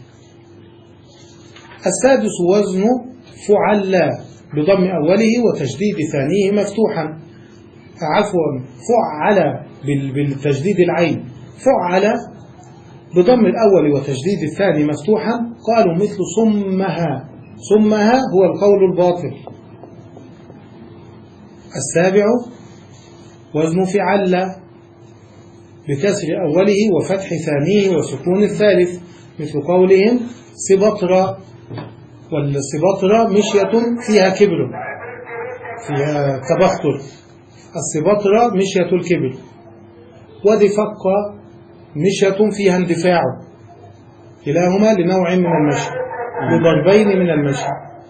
السادس وزن فعل بضم أوله وتشديد ثانيه مفتوحا، عفوا فعل بالتجديد العين، فعل بضم الأول وتجديد الثاني مفتوحا، قالوا مثل صمها، صمها هو القول الباطل. السابع وزن فعل بكسر أوله وفتح ثانيه وسكون الثالث، مثل قولهم سبطرة، والسبطرة مشية فيها كبر، فيها تبختر، السبطرة مشية الكبر. ودفق مشية فيها اندفاع، كلاهما لنوع من المشي، لضربين من المشي.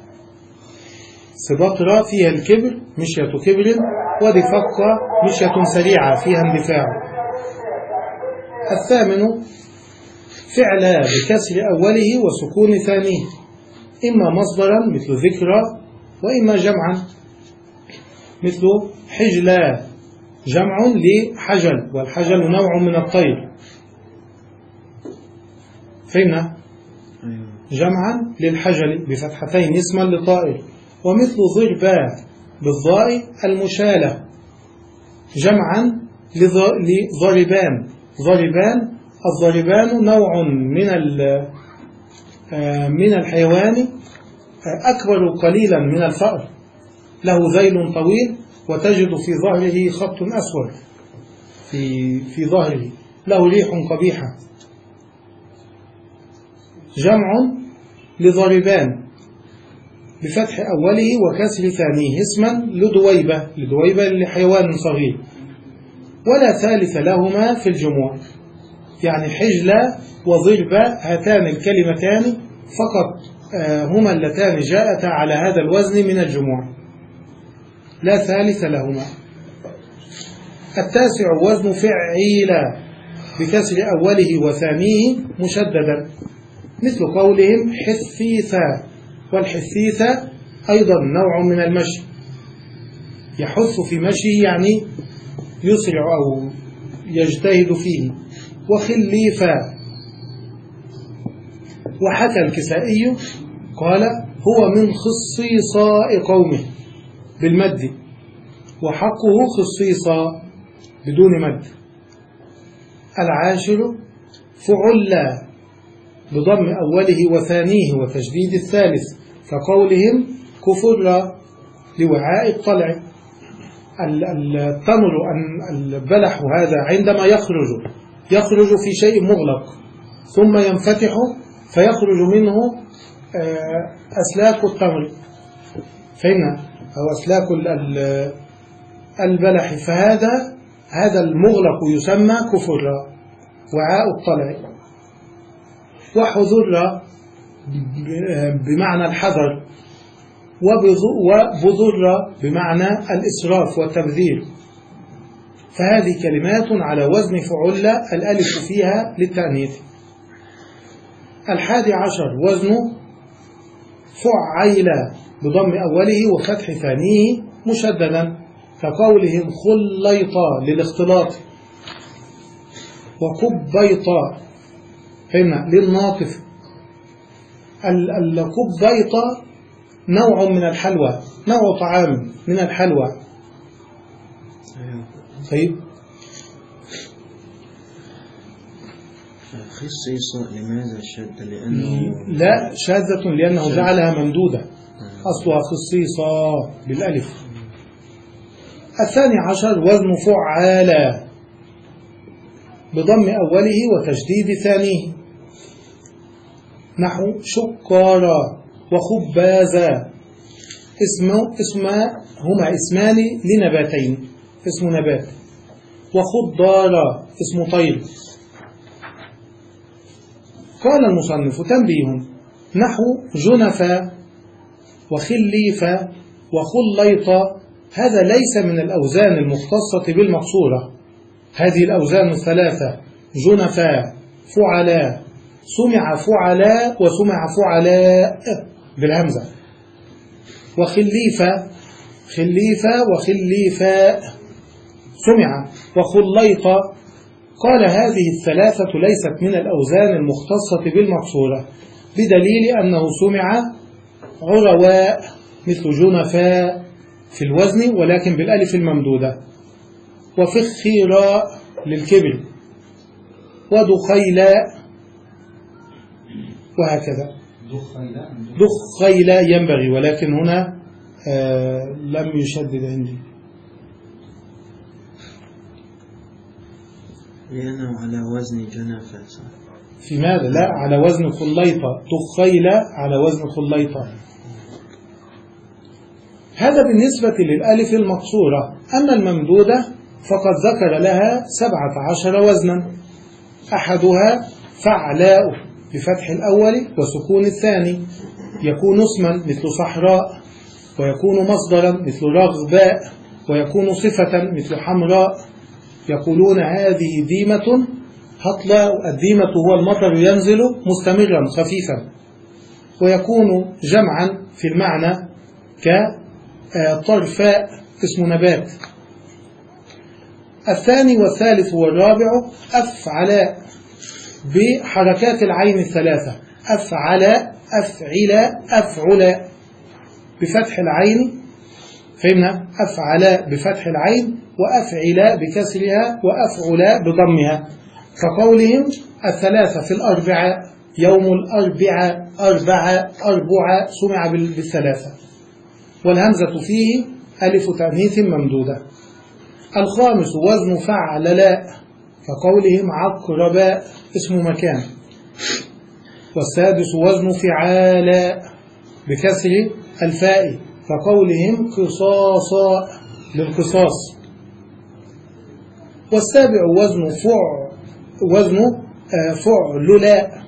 سبطرة فيها الكبر مشية كبر، ودفق مشية سريعة فيها اندفاع. الثامن فعل بكسر أوله وسكون ثانيه، إما مصدرا مثل ذكرى وإما جمعا مثل حجلا، جمع لحجل، والحجل نوع من الطير، فهمنا؟ جمعا للحجل بفتحتين اسما لطائر. ومثل ضربا بالضاء المشالة، جمعا لضربان، ضربان، الضربان نوع من من الحيوان أكبر قليلا من الفأر، له ذيل طويل وتجد في ظهره خط أسود في في ظهره، له ريح قبيحة. جمع لضربان بفتح أوله وكسر ثانيه اسما لدويبة، لدويبة لحيوان صغير، ولا ثالث لهما في الجموع، يعني حجلة وضربة هاتان الكلمتان فقط هما اللتان جاءتا على هذا الوزن من الجموع، لا ثالث لهما. التاسع وزن فعيل بكسر أوله وثانيه مشددا، مثل قولهم حثيثا، والحثيثة أيضا نوع من المشي، يحث في مشيه يعني يسرع أو يجتهد فيه. وخليفا. وحكى الكسائي قال هو من خصيصاء قومه بالمد، وحقه خصيصا بدون مد. العاشر فعلا بضم أوله وثانيه وتجديد الثالث، كقولهم كفر لوعاء الطلع. التمر البلح هذا عندما يخرج يخرج في شيء مغلق ثم ينفتح فيخرج منه أسلاك التمر، فهمنا، أو أسلاك البلح، فهذا هذا المغلق يسمى كفر وعاء الطلع. وحذر بمعنى الحذر، وبذر بمعنى الإسراف والتبذير، فهذه كلمات على وزن فعل الألف فيها للتأنيث. الحادي عشر وزن فعيل بضم أوله وفتح ثانيه مشددا، كقولهم خليطا للاختلاط، وكبيطا فهمنا للناطف. الكبيطا نوع من الحلوى، نوع طعام من الحلوى. طيب خصيصة لماذا شد؟ لأنه لا شاذة لأنه جعلها ممدودة، أصلها خصيصة بالألف. الثاني عشر وزن فعالة بضم أوله وتشديد ثانيه، نحو شكارا وخبازا، اسمه اسم هما اسمان لنباتين، اسم نبات. وخضارا اسم طير. قال المصنف تنبيه، نحو جنفا وخليفة وخليط، هذا ليس من الأوزان المختصة بالمقصورة. هذه الأوزان الثلاثة جنفاء فعلاء سمع فعلاء وسمع فعلاء بالهمزة، وخليفة خليفة وخليفاء سمع وخليط. قال هذه الثلاثة ليست من الأوزان المختصة بالمقصورة بدليل أنه سمع عرواء مثل جنفاء في الوزن ولكن بالألف الممدودة، وفخيراء للكبر، ودخيلاء، وهكذا. دخيلاء ينبغي، ولكن هنا آه لم يشدد عندي لأنه على وزن جنافة. في ماذا؟ لا، على وزن خليطة. دخيلاء على وزن خليطة. هذا بالنسبة للألف المقصورة. أما الممدودة فقد ذكر لها سبعة عشر وزنا، أحدها فعلاء بفتح الأول وسكون الثاني، يكون اسما مثل صحراء، ويكون مصدرا مثل رغباء، ويكون صفة مثل حمراء. يقولون هذه ديمة هطلة، الديمة هو المطر ينزل مستمرا خفيفا. ويكون جمعا في المعنى كطرفاء اسم نبات. الثاني والثالث والرابع أفعلاء بحركات العين الثلاثة، أفعلاء أفعلاء أفعلاء بفتح العين، فهمنا؟ أفعلاء بفتح العين، وأفعلاء بكسرها، وأفعلاء بضمها، كقولهم الثلاثة في الأربعاء، يوم الأربعاء، أربعاء أربعاء، سمع بالثلاثة. والهمزة فيه ألف تأنيث ممدودة. الخامس وزن فعللاء، كقولهم عقرباء اسم مكان. والسادس وزن فعالاء بكسر الفاء، كقولهم قصاصا للقصاص. والسابع وزن فع وزن فعللاء،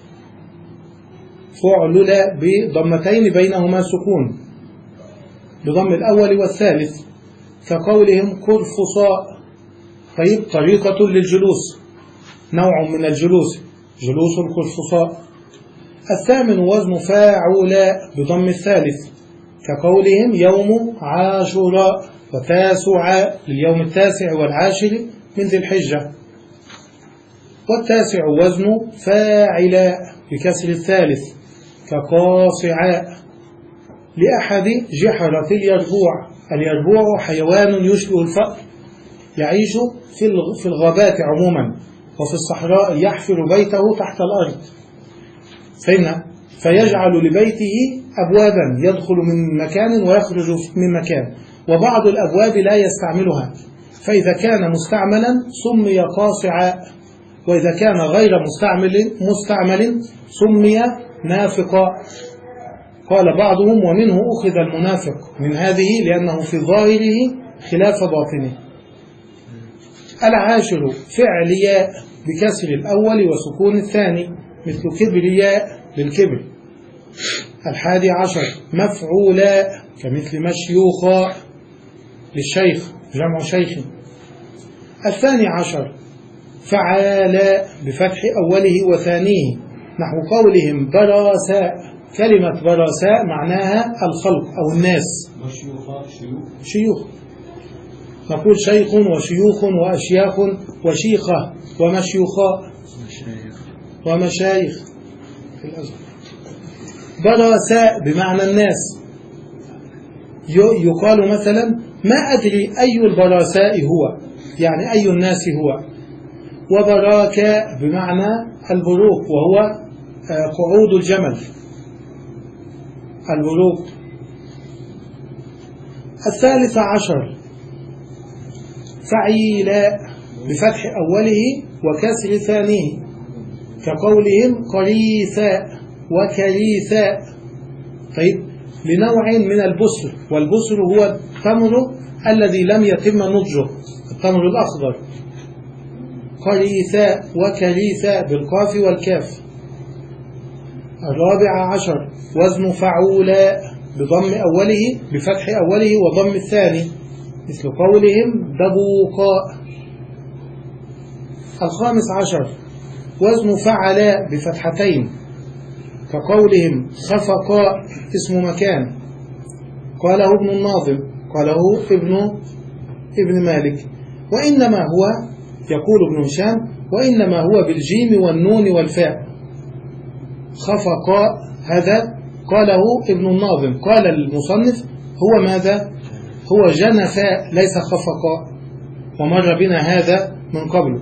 فعللاء بضمتين بينهما سكون بضم الأول والثالث، كقولهم قرفصاء. طيب، طريقة للجلوس، نوع من الجلوس، جلوس القرفصاء. الثامن وزن فاعلاء بضم الثالث، كقولهم يوم عاشوراء، وتاسعاء لليوم التاسع والعاشر من ذي الحجة. والتاسع وزن فاعلاء بكسر الثالث، كقاصعاء لأحد جحرة اليربوع. اليربوع حيوان يشبه الفأر، يعيش في الغابات عموما، وفي الصحراء يحفر بيته تحت الأرض، فهمنا؟ فيجعل لبيته أبوابا يدخل من مكان ويخرج من مكان، وبعض الأبواب لا يستعملها، فإذا كان مستعملا سمي قاصعاء، وإذا كان غير مستعمل مستعمل سمي نافقا. قال بعضهم ومنه أخذ المنافق من هذه لأنه في ظاهره خلاف باطنه. العاشر فعلياء بكسر الأول وسكون الثاني، مثل كبرياء للكبر. الحادي عشر مفعولاء، كمثل مشيوخا للشيخ، جمع شيخ. الثاني عشر فعالاء بفتح أوله وثانيه، نحو قولهم براساء. كلمة براساء معناها الخلق أو الناس. شيوخ، نقول شيخ وشيوخ وأشياخ وشيخة ومشيوخاء ومشايخ في الأزهر. براساء بمعنى الناس. يقال مثلا ما أدري أي البراساء هو، يعني أي الناس هو. وبراكاء بمعنى البروك، وهو قعود الجمل، البروك. الثالث عشر فعيلاء بفتح أوله وكسر ثانيه، كقولهم قريثاء وكريثاء. طيب، لنوع من البصر، والبصر هو التمر الذي لم يتم نضجه، التمر الأخضر. قريثاء وكريثاء بالقاف والكاف. الرابع عشر وزن فعولاء بضم أوله بفتح أوله وضم الثاني مثل قولهم دبوقاء. الخامس عشر وزن فعلاء بفتحتين كقولهم خفقاء اسم مكان، قاله ابن الناظم، قاله ابن ابن مالك. وإنما هو، يقول ابن هشام، وإنما هو بالجيم والنون والفاء. خفقاء هذا قاله ابن الناظم، قال المصنف هو ماذا؟ هو جنفاء ليس خفقاء، ومر بنا هذا من قبل.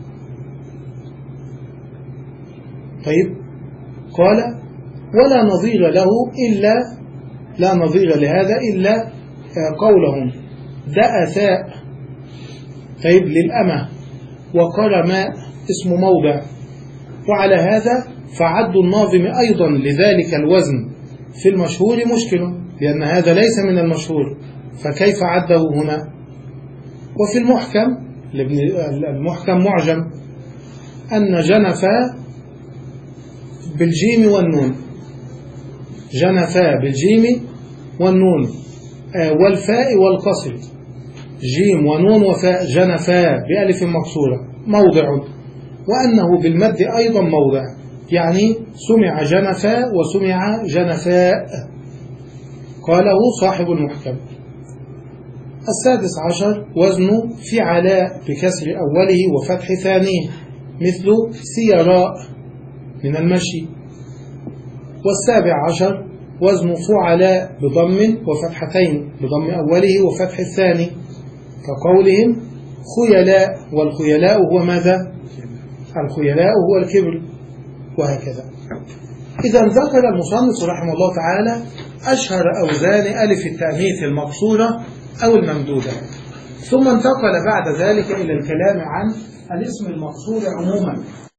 طيب، قال ولا نظير له إلا، لا نظير لهذا إلا قولهم دأثاء، طيب للأمة، وقرماء اسم موضع. وعلى هذا فعد الناظم أيضا لذلك الوزن في المشهور مشكل، لأن هذا ليس من المشهور، فكيف عده هنا؟ وفي المحكم، المحكم معجم، أن جنفا بالجيم والنون، جنفا بالجيم والنون والفاء والقصر، جيم ونون وفاء، جنفا بألف مكسورة موضع، وأنه بالمد أيضا موضع، يعني سمع جنفا وسمع جنفاء، قاله صاحب المحكم. السادس عشر وزن فعلاء بكسر أوله وفتح ثانيه مثل سيراء من المشي. والسابع عشر وزن فعلاء بضم وفتحتين، بضم أوله وفتح الثاني كقولهم خيلاء، والخيلاء هو ماذا؟ الخيلاء هو الكبر، وهكذا. إذا ذكر المصنف رحمه الله تعالى أشهر أوزان ألف التأنيث المقصورة أو الممدودة، ثم انتقل بعد ذلك إلى الكلام عن الاسم المقصور عموما.